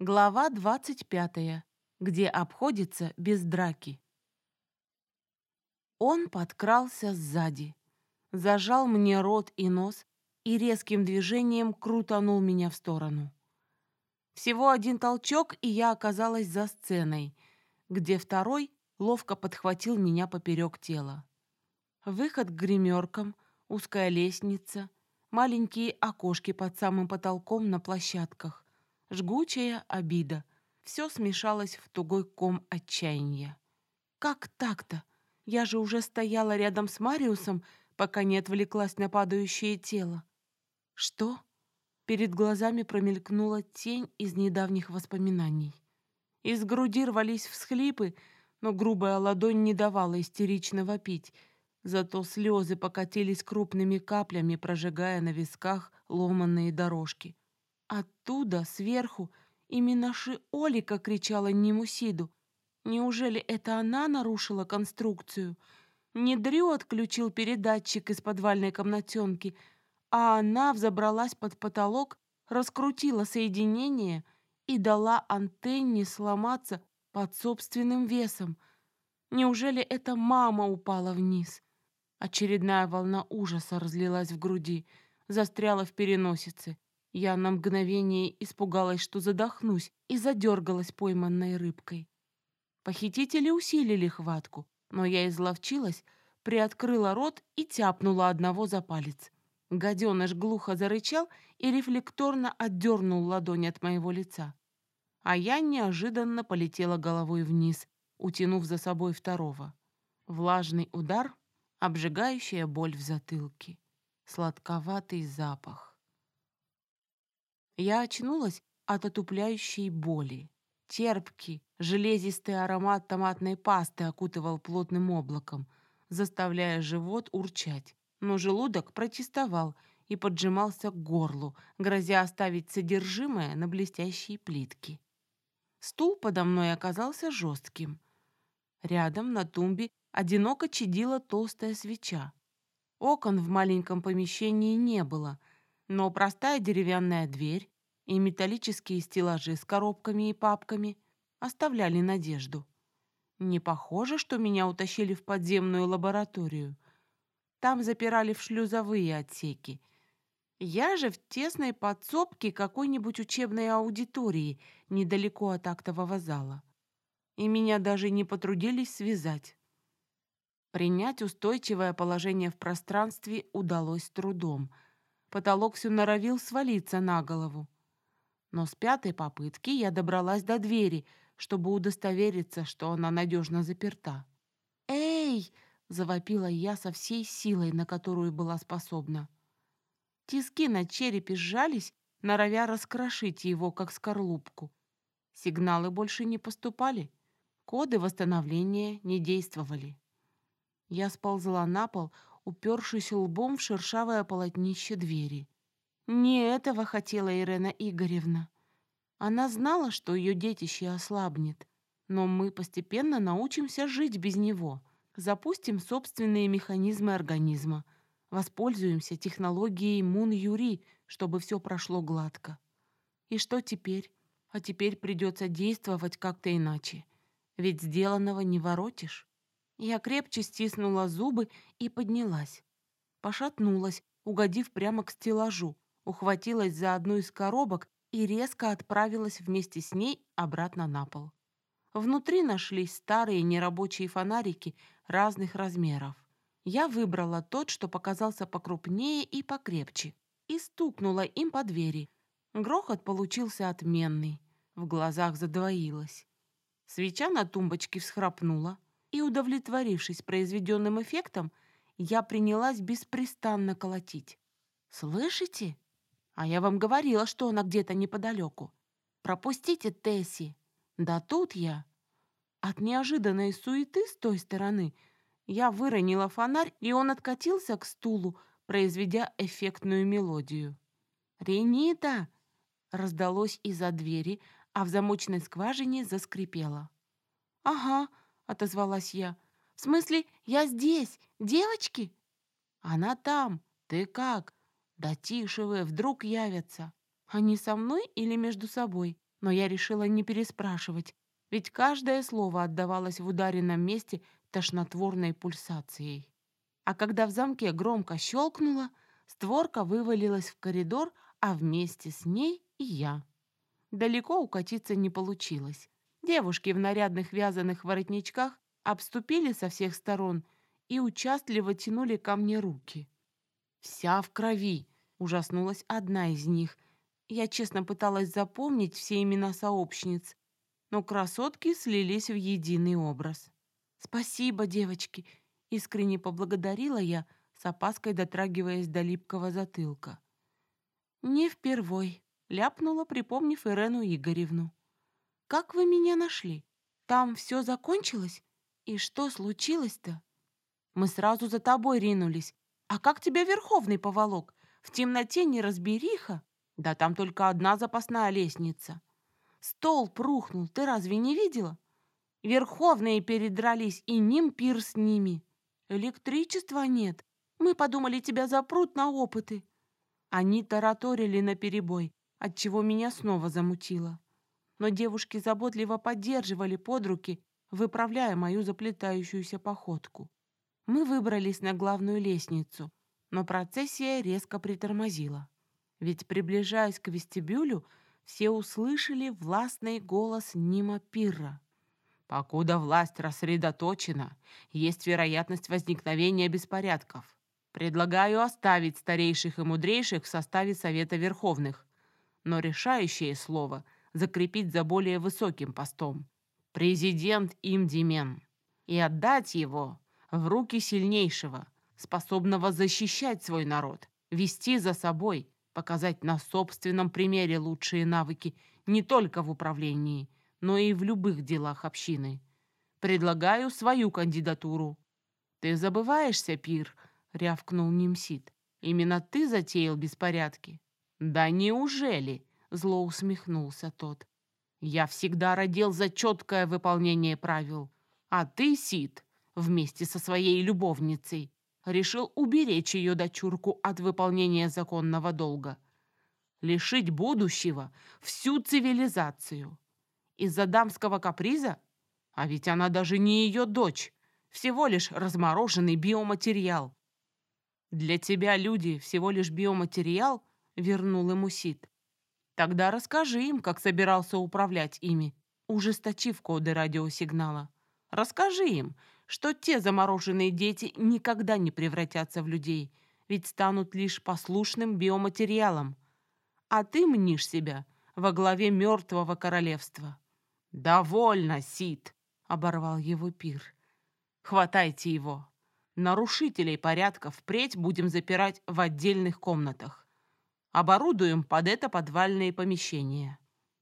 Глава 25, где обходится без драки. Он подкрался сзади, зажал мне рот и нос и резким движением крутанул меня в сторону. Всего один толчок, и я оказалась за сценой, где второй ловко подхватил меня поперек тела. Выход к гримеркам, узкая лестница, маленькие окошки под самым потолком на площадках, жгучая обида. Все смешалось в тугой ком отчаяния. Как так-то? Я же уже стояла рядом с Мариусом, пока не отвлеклась на падающее тело. Что? Перед глазами промелькнула тень из недавних воспоминаний. Из груди рвались всхлипы, но грубая ладонь не давала истерично вопить. Зато слезы покатились крупными каплями, прожигая на висках ломаные дорожки. Оттуда, сверху, именно Шиолика кричала Немусиду. Неужели это она нарушила конструкцию? Не Дрю отключил передатчик из подвальной комнатенки, а она взобралась под потолок, раскрутила соединение и дала антенне сломаться под собственным весом. Неужели эта мама упала вниз? Очередная волна ужаса разлилась в груди, застряла в переносице. Я на мгновение испугалась, что задохнусь, и задергалась пойманной рыбкой. Похитители усилили хватку, но я изловчилась, приоткрыла рот и тяпнула одного за палец. Гаденыш глухо зарычал и рефлекторно отдернул ладонь от моего лица. А я неожиданно полетела головой вниз, утянув за собой второго. Влажный удар, обжигающая боль в затылке, сладковатый запах. Я очнулась от отупляющей боли. Терпкий, железистый аромат томатной пасты окутывал плотным облаком, заставляя живот урчать. Но желудок протестовал и поджимался к горлу, грозя оставить содержимое на блестящей плитке. Стул подо мной оказался жестким. Рядом на тумбе одиноко чадила толстая свеча. Окон в маленьком помещении не было, но простая деревянная дверь и металлические стеллажи с коробками и папками оставляли надежду. Не похоже, что меня утащили в подземную лабораторию. Там запирали в шлюзовые отсеки. Я же в тесной подсобке какой-нибудь учебной аудитории недалеко от актового зала. И меня даже не потрудились связать. Принять устойчивое положение в пространстве удалось с трудом. Потолок все норовил свалиться на голову. Но с пятой попытки я добралась до двери, чтобы удостовериться, что она надежно заперта. «Эй!» — завопила я со всей силой, на которую была способна. Тиски на черепе сжались, норовя раскрошить его, как скорлупку. Сигналы больше не поступали. Коды восстановления не действовали. Я сползла на пол, упершись лбом в шершавое полотнище двери. Не этого хотела Ирена Игоревна. Она знала, что ее детище ослабнет, но мы постепенно научимся жить без него, запустим собственные механизмы организма, воспользуемся технологией Мун-Юри, чтобы все прошло гладко. И что теперь? А теперь придется действовать как-то иначе, ведь сделанного не воротишь. Я крепче стиснула зубы и поднялась. Пошатнулась, угодив прямо к стеллажу, ухватилась за одну из коробок и резко отправилась вместе с ней обратно на пол. Внутри нашлись старые нерабочие фонарики разных размеров. Я выбрала тот, что показался покрупнее и покрепче, и стукнула им по двери. Грохот получился отменный. В глазах задвоилось. Свеча на тумбочке всхрапнула, и, удовлетворившись произведенным эффектом, я принялась беспрестанно колотить. «Слышите? А я вам говорила, что она где-то неподалеку. Пропустите Тесси. Да тут я». От неожиданной суеты с той стороны я выронила фонарь, и он откатился к стулу, произведя эффектную мелодию. «Ренита!» — раздалось из-за двери, а в замочной скважине заскрипело. «Ага», — отозвалась я. «В смысле, я здесь, девочки?» «Она там. Ты как?» «Да тише вы, вдруг явятся». «Они со мной или между собой?» Но я решила не переспрашивать, ведь каждое слово отдавалось в ударенном месте тошнотворной пульсацией. А когда в замке громко щелкнуло, створка вывалилась в коридор, а вместе с ней и я. Далеко укатиться не получилось. Девушки в нарядных вязаных воротничках обступили со всех сторон и участливо тянули ко мне руки. «Вся в крови!» — ужаснулась одна из них. Я честно пыталась запомнить все имена сообщниц, но красотки слились в единый образ. «Спасибо, девочки!» — искренне поблагодарила я, с опаской дотрагиваясь до липкого затылка. «Не впервой», — ляпнула, припомнив Ирену Игоревну. «Как вы меня нашли? Там все закончилось? И что случилось-то?» «Мы сразу за тобой ринулись. А как тебя Верховный поволок? В темноте неразбериха? Да там только одна запасная лестница. Столб рухнул, ты разве не видела? Верховные передрались, и Нимпир с ними. Электричества нет. Мы подумали, тебя запрут на опыты». Они тараторили наперебой, отчего меня снова замутило. Но девушки заботливо поддерживали под руки, выправляя мою заплетающуюся походку. Мы выбрались на главную лестницу, но процессия резко притормозила. Ведь, приближаясь к вестибюлю, все услышали властный голос Нима Пирра. «Покуда власть рассредоточена, есть вероятность возникновения беспорядков. Предлагаю оставить старейших и мудрейших в составе Совета Верховных, но решающее слово закрепить за более высоким постом — президент Имдимен, и отдать его в руки сильнейшего, способного защищать свой народ, вести за собой, показать на собственном примере лучшие навыки не только в управлении, но и в любых делах общины. Предлагаю свою кандидатуру». «Ты забываешься, Пир», — рявкнул Нимсид. «Именно ты затеял беспорядки». «Да неужели?» — зло усмехнулся тот. «Я всегда родил за четкое выполнение правил. А ты, Сид, вместе со своей любовницей, решил уберечь ее дочурку от выполнения законного долга. Лишить будущего всю цивилизацию. Из-за дамского каприза? А ведь она даже не ее дочь, всего лишь размороженный биоматериал». «Для тебя люди всего лишь биоматериал?» — вернул ему Сид. «Тогда расскажи им, как собирался управлять ими, ужесточив коды радиосигнала. Расскажи им, что те замороженные дети никогда не превратятся в людей, ведь станут лишь послушным биоматериалом. А ты мнишь себя во главе мертвого королевства». «Довольно, Сид!» — оборвал его Пир. «Хватайте его. Нарушителей порядка впредь будем запирать в отдельных комнатах. Оборудуем под это подвальные помещения».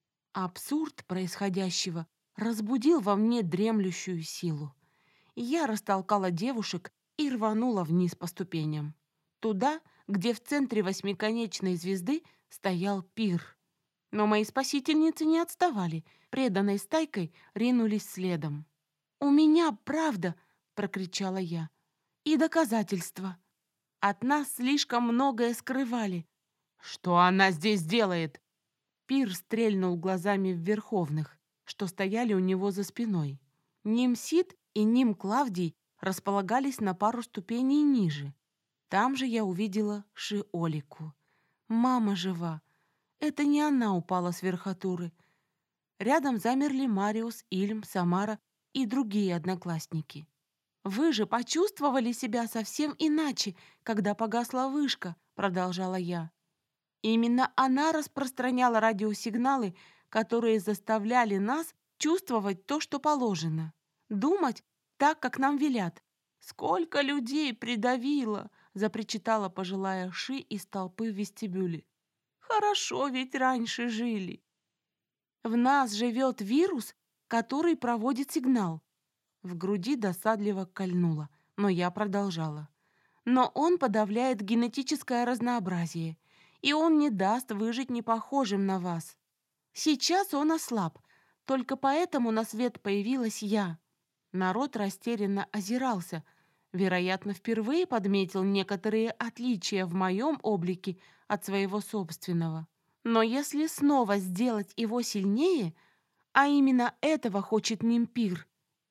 Абсурд происходящего разбудил во мне дремлющую силу. Я растолкала девушек и рванула вниз по ступеням. Туда, где в центре восьмиконечной звезды стоял Пир. Но мои спасительницы не отставали, преданной стайкой ринулись следом. «У меня правда!» — прокричала я. «И доказательства. От нас слишком многое скрывали». «Что она здесь делает?» Пир стрельнул глазами в Верховных, что стояли у него за спиной. Нимсид и Ним Клавдий располагались на пару ступеней ниже. Там же я увидела Шиолику. Мама жива. Это не она упала с верхотуры. Рядом замерли Мариус, Ильм, Самара и другие одноклассники. «Вы же почувствовали себя совсем иначе, когда погасла вышка», — продолжала я. «Именно она распространяла радиосигналы, которые заставляли нас чувствовать то, что положено, думать так, как нам велят. Сколько людей придавило!» — запричитала пожилая Ши из толпы в вестибюле. «Хорошо ведь раньше жили». «В нас живет вирус, который проводит сигнал». В груди досадливо кольнуло, но я продолжала. «Но он подавляет генетическое разнообразие, и он не даст выжить непохожим на вас. Сейчас он ослаб, только поэтому на свет появилась я». Народ растерянно озирался, вероятно, впервые подметил некоторые отличия в моем облике от своего собственного. Но если снова сделать его сильнее, а именно этого хочет Нимпир,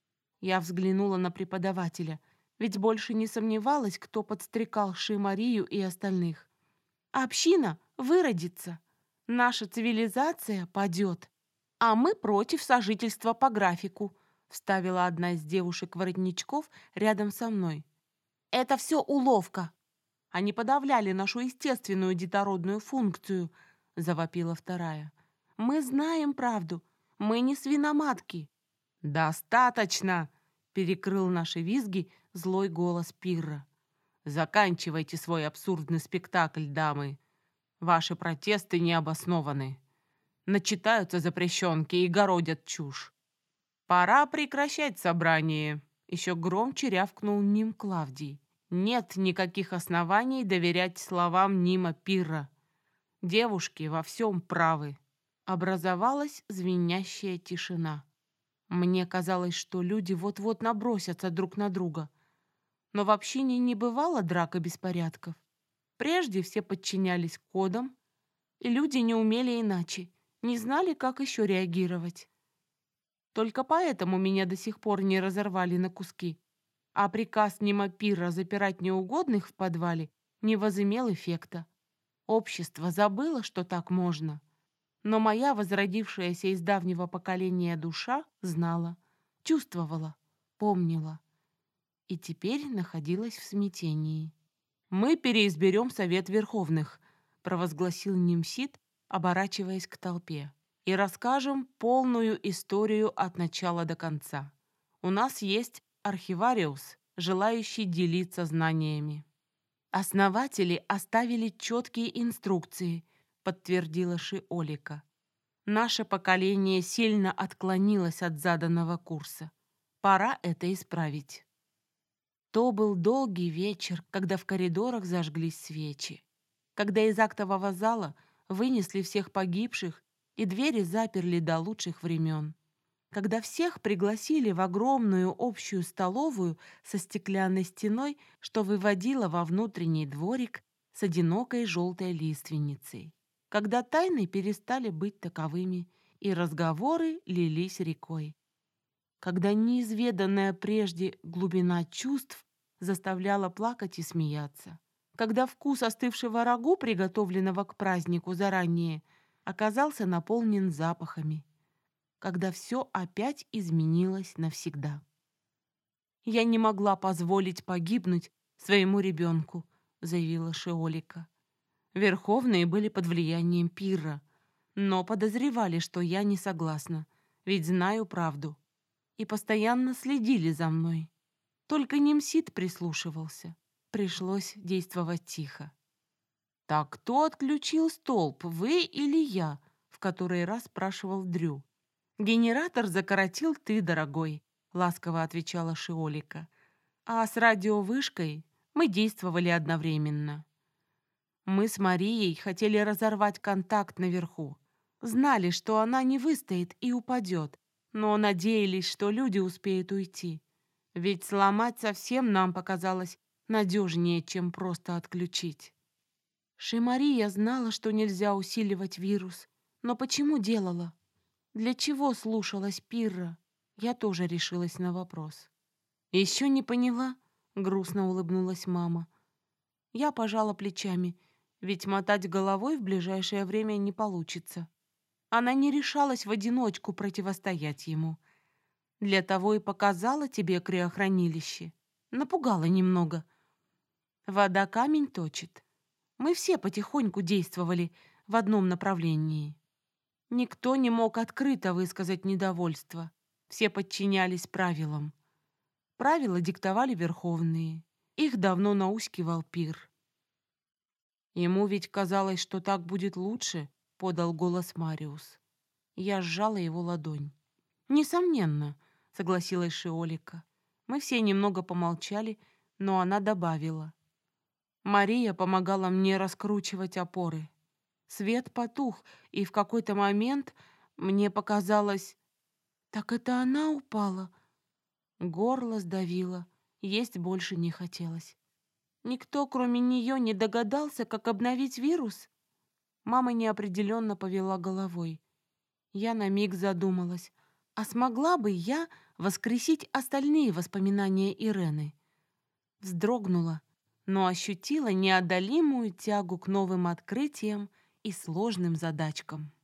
я взглянула на преподавателя, ведь больше не сомневалась, кто подстрекал Ши-Марию и остальных. Община выродится, наша цивилизация падет, а мы против сожительства по графику, вставила одна из девушек-воротничков рядом со мной. Это все уловка. Они подавляли нашу естественную детородную функцию, завопила вторая. Мы знаем правду. Мы не свиноматки. Достаточно, перекрыл наши визги злой голос Пирра. Заканчивайте свой абсурдный спектакль, дамы. Ваши протесты не обоснованы. Начитаются запрещенки и городят чушь. Пора прекращать собрание. Еще громче рявкнул Ним Клавдий. Нет никаких оснований доверять словам Нима Пирра. Девушки во всем правы. Образовалась звенящая тишина. Мне казалось, что люди вот-вот набросятся друг на друга. Но в общине не бывало драк и беспорядков. Прежде все подчинялись кодам, и люди не умели иначе, не знали, как еще реагировать. Только поэтому меня до сих пор не разорвали на куски. А приказ Немапира запирать неугодных в подвале не возымел эффекта. Общество забыло, что так можно. Но моя возродившаяся из давнего поколения душа знала, чувствовала, помнила. И теперь находилась в смятении. «Мы переизберем Совет Верховных», — провозгласил Нимсид, оборачиваясь к толпе, «и расскажем полную историю от начала до конца. У нас есть архивариус, желающий делиться знаниями». «Основатели оставили четкие инструкции», — подтвердила Шиолика. «Наше поколение сильно отклонилось от заданного курса. Пора это исправить». То был долгий вечер, когда в коридорах зажглись свечи, когда из актового зала вынесли всех погибших и двери заперли до лучших времен, когда всех пригласили в огромную общую столовую со стеклянной стеной, что выводила во внутренний дворик с одинокой желтой лиственницей, когда тайны перестали быть таковыми и разговоры лились рекой, когда неизведанная прежде глубина чувств заставляла плакать и смеяться, когда вкус остывшего рагу, приготовленного к празднику заранее, оказался наполнен запахами, когда все опять изменилось навсегда. «Я не могла позволить погибнуть своему ребенку», — заявила Шиолика. Верховные были под влиянием Пирра, но подозревали, что я не согласна, ведь знаю правду, и постоянно следили за мной. Только Нимсид прислушивался. Пришлось действовать тихо. «Так кто отключил столб, вы или я?» — в который раз спрашивал Дрю. «Генератор закоротил ты, дорогой», — ласково отвечала Шиолика. «А с радиовышкой мы действовали одновременно. Мы с Марией хотели разорвать контакт наверху. Знали, что она не выстоит и упадет, но надеялись, что люди успеют уйти. Ведь сломать совсем нам показалось надежнее, чем просто отключить». Ши-Мария знала, что нельзя усиливать вирус, но почему делала? Для чего слушалась Пирра? Я тоже решилась на вопрос. «Еще не поняла?» — грустно улыбнулась мама. Я пожала плечами, ведь мотать головой в ближайшее время не получится. Она не решалась в одиночку противостоять ему. Для того и показала тебе криохранилище. Напугала немного. Вода камень точит. Мы все потихоньку действовали в одном направлении. Никто не мог открыто высказать недовольство. Все подчинялись правилам. Правила диктовали верховные. Их давно наускивал Пир. «Ему ведь казалось, что так будет лучше», — подал голос Мариус. Я сжала его ладонь. «Несомненно», — согласилась Шиолика. Мы все немного помолчали, но она добавила. Мария помогала мне раскручивать опоры. Свет потух, и в какой-то момент мне показалось... Так это она упала? Горло сдавило, есть больше не хотелось. Никто, кроме нее, не догадался, как обновить вирус? Мама неопределенно повела головой. Я на миг задумалась, а смогла бы я воскресить остальные воспоминания Ирены? Вздрогнула, но ощутила неодолимую тягу к новым открытиям и сложным задачкам.